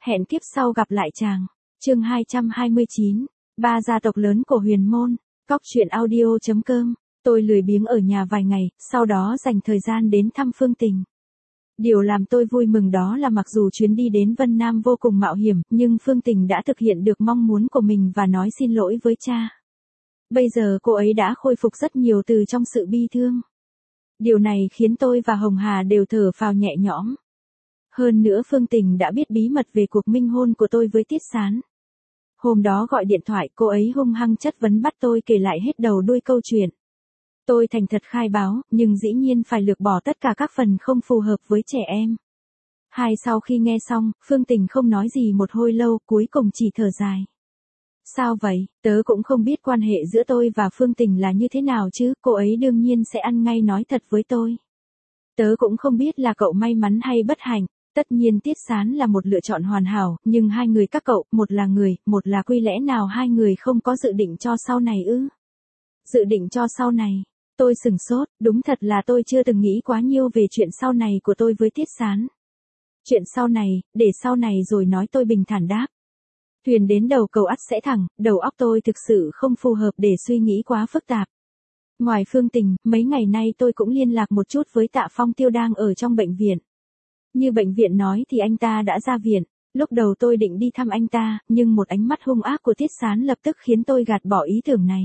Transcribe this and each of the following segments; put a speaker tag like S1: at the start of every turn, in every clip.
S1: Hẹn kiếp sau gặp lại chàng. Chương 229. Ba gia tộc lớn của Huyền Môn. Cóc truyện audio.com. Tôi lười biếng ở nhà vài ngày, sau đó dành thời gian đến thăm Phương Tình. Điều làm tôi vui mừng đó là mặc dù chuyến đi đến Vân Nam vô cùng mạo hiểm, nhưng Phương Tình đã thực hiện được mong muốn của mình và nói xin lỗi với cha. Bây giờ cô ấy đã khôi phục rất nhiều từ trong sự bi thương. Điều này khiến tôi và Hồng Hà đều thở phào nhẹ nhõm. Hơn nữa Phương Tình đã biết bí mật về cuộc minh hôn của tôi với Tiết Sán. Hôm đó gọi điện thoại, cô ấy hung hăng chất vấn bắt tôi kể lại hết đầu đuôi câu chuyện. Tôi thành thật khai báo, nhưng dĩ nhiên phải lược bỏ tất cả các phần không phù hợp với trẻ em. Sau khi nghe xong, Phương Tình không nói gì một hồi lâu, cuối cùng chỉ thở dài. Sao vậy, tớ cũng không biết quan hệ giữa tôi và Phương Tình là như thế nào chứ, cô ấy đương nhiên sẽ ăn ngay nói thật với tôi. Tớ cũng không biết là cậu may mắn hay bất hạnh, tất nhiên Tiết Sán là một lựa chọn hoàn hảo, nhưng hai người các cậu, một là người, một là quy, lẽ nào hai người không có dự định cho sau này ư? Dự định cho sau này. Tôi sửng sốt, đúng thật là tôi chưa từng nghĩ quá nhiều về chuyện sau này của tôi với Tiết Sán. Chuyện sau này, để sau này rồi nói, tôi bình thản đáp. Thuyền đến đầu cầu ắt sẽ thẳng, đầu óc tôi thực sự không phù hợp để suy nghĩ quá phức tạp. Ngoài Phương Tình, mấy ngày nay tôi cũng liên lạc một chút với Tạ Phong Tiêu đang ở trong bệnh viện. Như bệnh viện nói thì anh ta đã ra viện. Lúc đầu tôi định đi thăm anh ta, nhưng một ánh mắt hung ác của Tiết Sán lập tức khiến tôi gạt bỏ ý tưởng này.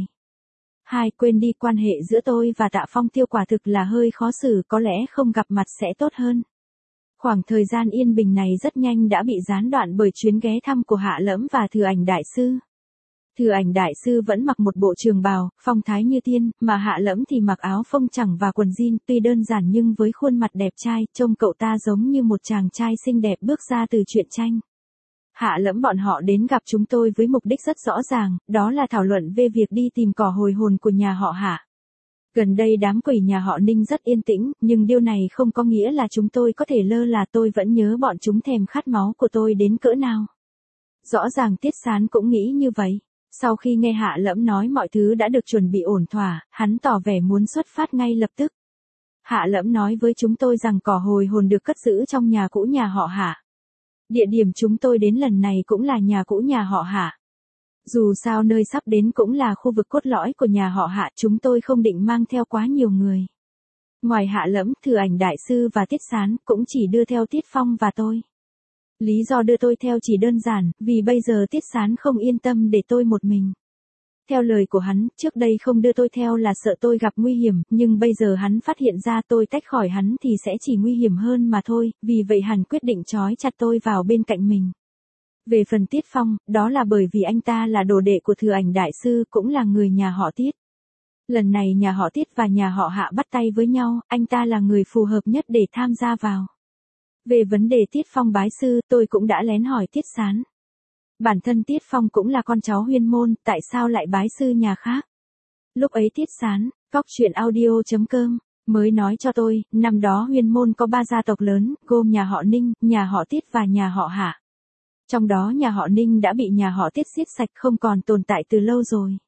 S1: Quên đi, quan hệ giữa tôi và Tạ Phong Tiêu quả thực là hơi khó xử, có lẽ không gặp mặt sẽ tốt hơn. Khoảng thời gian yên bình này rất nhanh đã bị gián đoạn bởi chuyến ghé thăm của Hạ Lẫm và Thừa Ảnh Đại Sư. Thừa Ảnh Đại Sư vẫn mặc một bộ trường bào, phong thái như tiên, mà Hạ Lẫm thì mặc áo phông chẳng và quần jean, tuy đơn giản nhưng với khuôn mặt đẹp trai, trông cậu ta giống như một chàng trai xinh đẹp bước ra từ truyện tranh. Hạ Lẫm bọn họ đến gặp chúng tôi với mục đích rất rõ ràng, đó là thảo luận về việc đi tìm cỏ hồi hồn của nhà họ Hạ. Gần đây đám quỷ nhà họ Ninh rất yên tĩnh, nhưng điều này không có nghĩa là chúng tôi có thể lơ là, tôi vẫn nhớ bọn chúng thèm khát máu của tôi đến cỡ nào. Rõ ràng Tiết Sán cũng nghĩ như vậy. Sau khi nghe Hạ Lẫm nói mọi thứ đã được chuẩn bị ổn thỏa, hắn tỏ vẻ muốn xuất phát ngay lập tức. Hạ Lẫm nói với chúng tôi rằng cỏ hồi hồn được cất giữ trong nhà cũ nhà họ Hạ. Địa điểm chúng tôi đến lần này cũng là nhà cũ nhà họ Hạ. Dù sao nơi sắp đến cũng là khu vực cốt lõi của nhà họ Hạ, chúng tôi không định mang theo quá nhiều người. Ngoài Hạ Lẫm, Thừa Ảnh Đại Sư và Tiết Sán, cũng chỉ đưa theo Tiết Phong và tôi. Lý do đưa tôi theo chỉ đơn giản, vì bây giờ Tiết Sán không yên tâm để tôi một mình. Theo lời của hắn, trước đây không đưa tôi theo là sợ tôi gặp nguy hiểm, nhưng bây giờ hắn phát hiện ra tôi tách khỏi hắn thì sẽ chỉ nguy hiểm hơn mà thôi, vì vậy hắn quyết định trói chặt tôi vào bên cạnh mình. Về phần Tiết Phong, đó là bởi vì anh ta là đồ đệ của Thừa Ảnh Đại Sư, cũng là người nhà họ Tiết. Lần này nhà họ Tiết và nhà họ Hạ bắt tay với nhau, anh ta là người phù hợp nhất để tham gia vào. Về vấn đề Tiết Phong bái sư, tôi cũng đã lén hỏi Tiết Sán. Bản thân Tiết Phong cũng là con cháu Huyền Môn, tại sao lại bái sư nhà khác? Lúc ấy Tiết Sán, Cóc truyện audio.com, mới nói cho tôi, năm đó Huyền Môn có 3 gia tộc lớn, gồm nhà họ Ninh, nhà họ Tiết và nhà họ Hạ. Trong đó nhà họ Ninh đã bị nhà họ Tiết giết sạch, không còn tồn tại từ lâu rồi.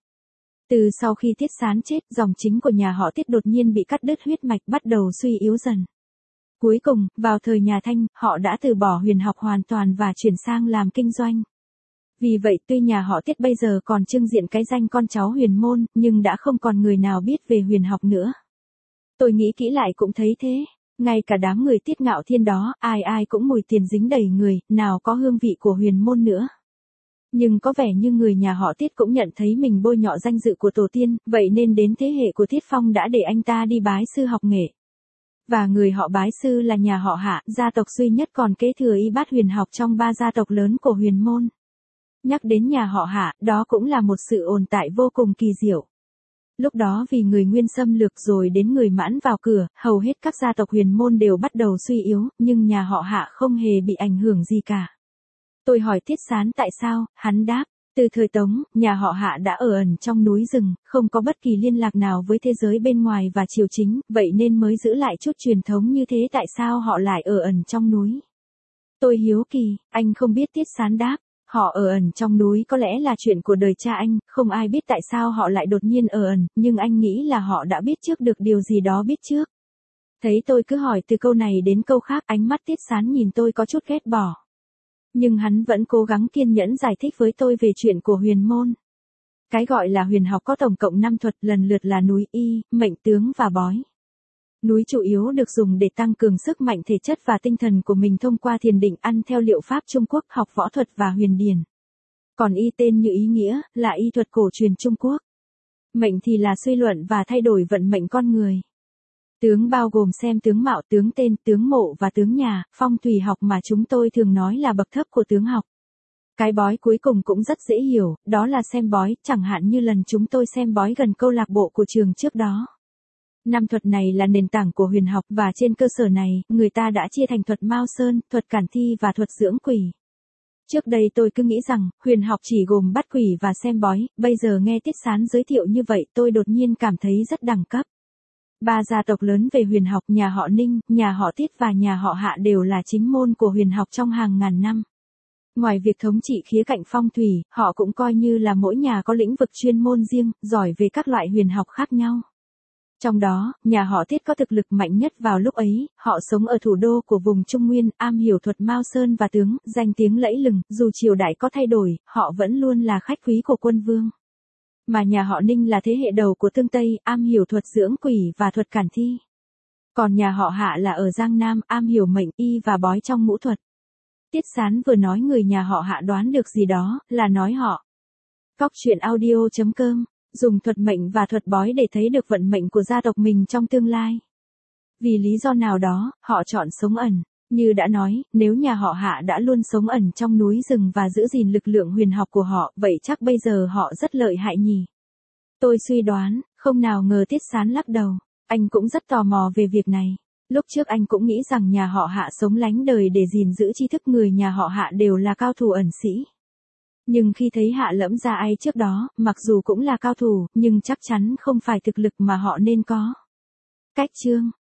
S1: Từ sau khi Tiết Sán chết, dòng chính của nhà họ Tiết đột nhiên bị cắt đứt huyết mạch, bắt đầu suy yếu dần. Cuối cùng, vào thời nhà Thanh, họ đã từ bỏ huyền học hoàn toàn và chuyển sang làm kinh doanh. Vì vậy tuy nhà họ Tiết bây giờ còn trưng diện cái danh con cháu Huyền Môn, nhưng đã không còn người nào biết về huyền học nữa. Tôi nghĩ kỹ lại cũng thấy thế. Ngay cả đám người Tiết Ngạo Thiên đó, ai ai cũng mùi tiền dính đầy người, nào có hương vị của Huyền Môn nữa. Nhưng có vẻ như người nhà họ Tiết cũng nhận thấy mình bôi nhọ danh dự của tổ tiên, vậy nên đến thế hệ của Tiết Phong đã để anh ta đi bái sư học nghệ. Và người họ bái sư là nhà họ Hạ, gia tộc duy nhất còn kế thừa y bát huyền học trong 3 gia tộc lớn của Huyền Môn. Nhắc đến nhà họ Hạ, đó cũng là một sự ồn tại vô cùng kỳ diệu. Lúc đó vì người Nguyên xâm lược rồi đến người Mãn vào cửa, hầu hết các gia tộc Huyền Môn đều bắt đầu suy yếu, nhưng nhà họ Hạ không hề bị ảnh hưởng gì cả. Tôi hỏi Tiết Sán tại sao, hắn đáp, từ thời Tống, nhà họ Hạ đã ở ẩn trong núi rừng, không có bất kỳ liên lạc nào với thế giới bên ngoài và triều chính, vậy nên mới giữ lại chút truyền thống như thế, tại sao họ lại ở ẩn trong núi? Tôi hiếu kỳ, anh không biết, Tiết Sán đáp. Họ ở ẩn trong núi có lẽ là chuyện của đời cha anh, không ai biết tại sao họ lại đột nhiên ở ẩn, nhưng anh nghĩ là họ đã biết trước được điều gì đó biết trước. Thấy tôi cứ hỏi từ câu này đến câu khác, ánh mắt Tiết Sán nhìn tôi có chút ghét bỏ. Nhưng hắn vẫn cố gắng kiên nhẫn giải thích với tôi về chuyện của huyền môn. Cái gọi là huyền học có tổng cộng 5 thuật, lần lượt là núi y, mệnh tướng và bói. Núi chủ yếu được dùng để tăng cường sức mạnh thể chất và tinh thần của mình thông qua thiền định, ăn theo liệu pháp Trung Quốc, học võ thuật và huyền điển. Còn y tên như ý nghĩa, là y thuật cổ truyền Trung Quốc. Mệnh thì là suy luận và thay đổi vận mệnh con người. Tướng bao gồm xem tướng mạo, tướng tên, tướng mộ và tướng nhà, phong thủy học mà chúng tôi thường nói là bậc thấp của tướng học. Cái bói cuối cùng cũng rất dễ hiểu, đó là xem bói, chẳng hạn như lần chúng tôi xem bói gần câu lạc bộ của trường trước đó. 5 thuật này là nền tảng của huyền học và trên cơ sở này, người ta đã chia thành thuật Mao Sơn, thuật Cản Thi và thuật dưỡng quỷ. Trước đây tôi cứ nghĩ rằng, huyền học chỉ gồm bắt quỷ và xem bói, bây giờ nghe Tiết Sán giới thiệu như vậy tôi đột nhiên cảm thấy rất đẳng cấp. 3 gia tộc lớn về huyền học, nhà họ Ninh, nhà họ Tiết và nhà họ Hạ đều là chính môn của huyền học trong hàng ngàn năm. Ngoài việc thống trị khía cạnh phong thủy, họ cũng coi như là mỗi nhà có lĩnh vực chuyên môn riêng, giỏi về các loại huyền học khác nhau. Trong đó, nhà họ Tiết có thực lực mạnh nhất vào lúc ấy, họ sống ở thủ đô của vùng Trung Nguyên, am hiểu thuật Mao Sơn và tướng, danh tiếng lẫy lừng, dù triều đại có thay đổi, họ vẫn luôn là khách quý của quân vương. Mà nhà họ Ninh là thế hệ đầu của Tương Tây, am hiểu thuật dưỡng quỷ và thuật Cản Thi. Còn nhà họ Hạ là ở Giang Nam, am hiểu mệnh y và bói trong ngũ thuật. Tiết Sán vừa nói người nhà họ Hạ đoán được gì đó, là nói họ. Góc truyện audio.com, dùng thuật mệnh và thuật bói để thấy được vận mệnh của gia tộc mình trong tương lai. Vì lý do nào đó, họ chọn sống ẩn. Như đã nói, nếu nhà họ Hạ đã luôn sống ẩn trong núi rừng và giữ gìn lực lượng huyền học của họ, vậy chắc bây giờ họ rất lợi hại nhỉ. Tôi suy đoán, không nào ngờ Tiết Sán lắc đầu. Anh cũng rất tò mò về việc này. Lúc trước anh cũng nghĩ rằng nhà họ Hạ sống lánh đời để gìn giữ tri thức, người nhà họ Hạ đều là cao thủ ẩn sĩ. Nhưng khi thấy Hạ Lẫm Gia Ai trước đó, mặc dù cũng là cao thủ, nhưng chắc chắn không phải thực lực mà họ nên có. Cách chương